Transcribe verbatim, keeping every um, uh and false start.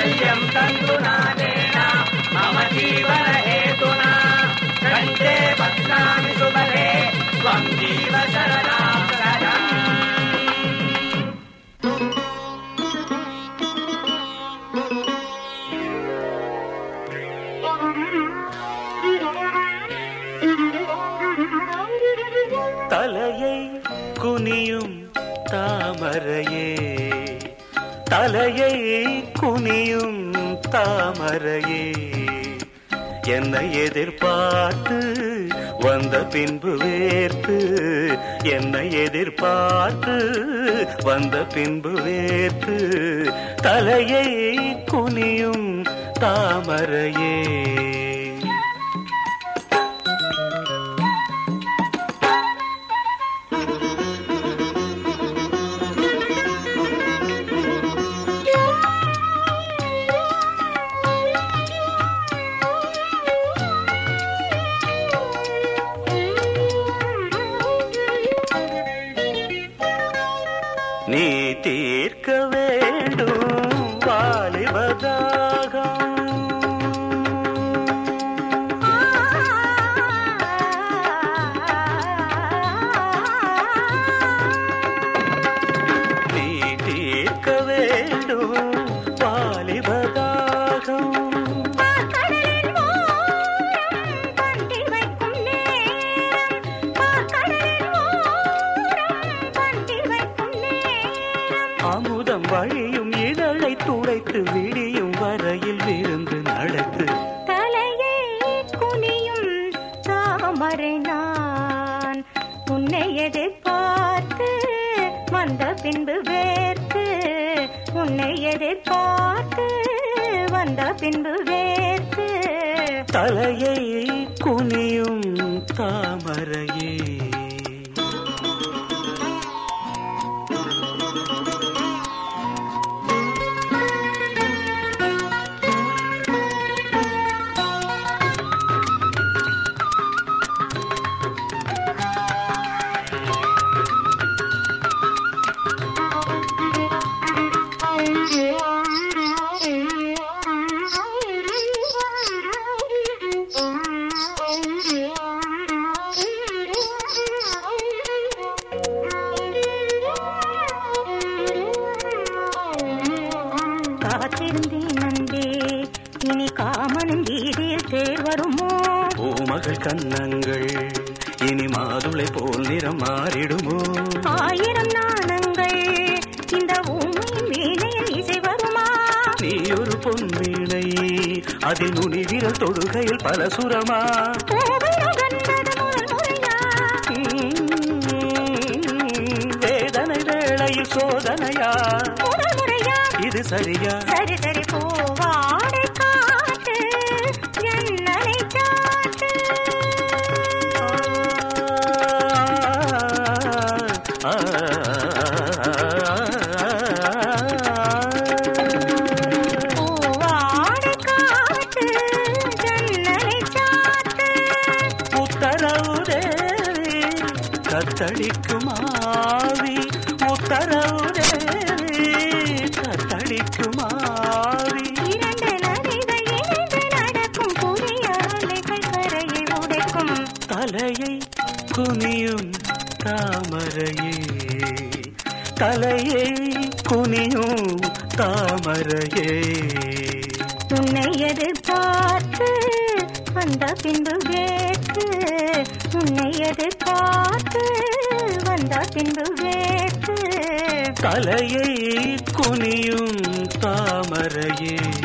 कैवल्यं तन्तुनादेन मम जीवन हेतुना कण्ठे बध्नामि सुबले त्वं जीव शरणां शरणम्। தலையை குனியும் தாமரையே, தலையை குனியும் தாமரையே, என்னை எதிர்பார்த்து வந்த பின்பு வேர்த்து, என்னை எதிர்பார்த்து வந்த பின்பு வேர்த்து, தலையை குனியும் தாமரையே. நீ தீர்க்க வேண்டும் வாலிபதாகம், நீ தீர்க்க வேண்டும் வாலிபதாகம். அமுதம் வழியும் இதழை துடைத்து விடியும் வரையில் விருந்து நடத்து. தலையை குனியும் தாமரை நான் உன்னை எதிர்பார்த்து வந்த பின்பு வேர்த்து, உன்னை எதிர்பார்த்து வந்த பின்பு வேர்த்து. தலையை குனியும் தாமரையே. காத்திருந்தேன் நந்தே, இனி காமனும் கீதையில் தேர் வருமோ? பூமகள் கன்னங்கள் இனி மாதுளை போல் நிறம் மாறிடுமோ? ஆயிரம் நாணங்கள் இந்த ஊமையின் வீணையில் இசை வருமா? நீ ஒரு பொன் வீணை, அதில் நுனி விரல் தொடுகையில் பல சுரமா? வேதனை வேளையில் சோதனையா? இது சரியா? சரி சரி பூவாடை காட்டு என்னை சாட்டு. பூவாடை காட்டு என்னை சாட்டு. உத்தரவு தேவி கத்தளிக்கும் ஆவி, உத்தரவு தேவி கத்தளிக்கும் ஆவி. இரண்டு நதிகள் இணைந்து நடக்கும் புதிய அலைகள் கரையை உடைக்கும். தலையை குனியும் தாமரையே, தலையை குனியும் தாமரையே. உன்னை எதிர்பார்த்து வந்த பின்பு வேற்று, உன்னை எதிர்பார்த்து வந்த பின்பு வேற்று. தலையை குனியும் தாமரையே.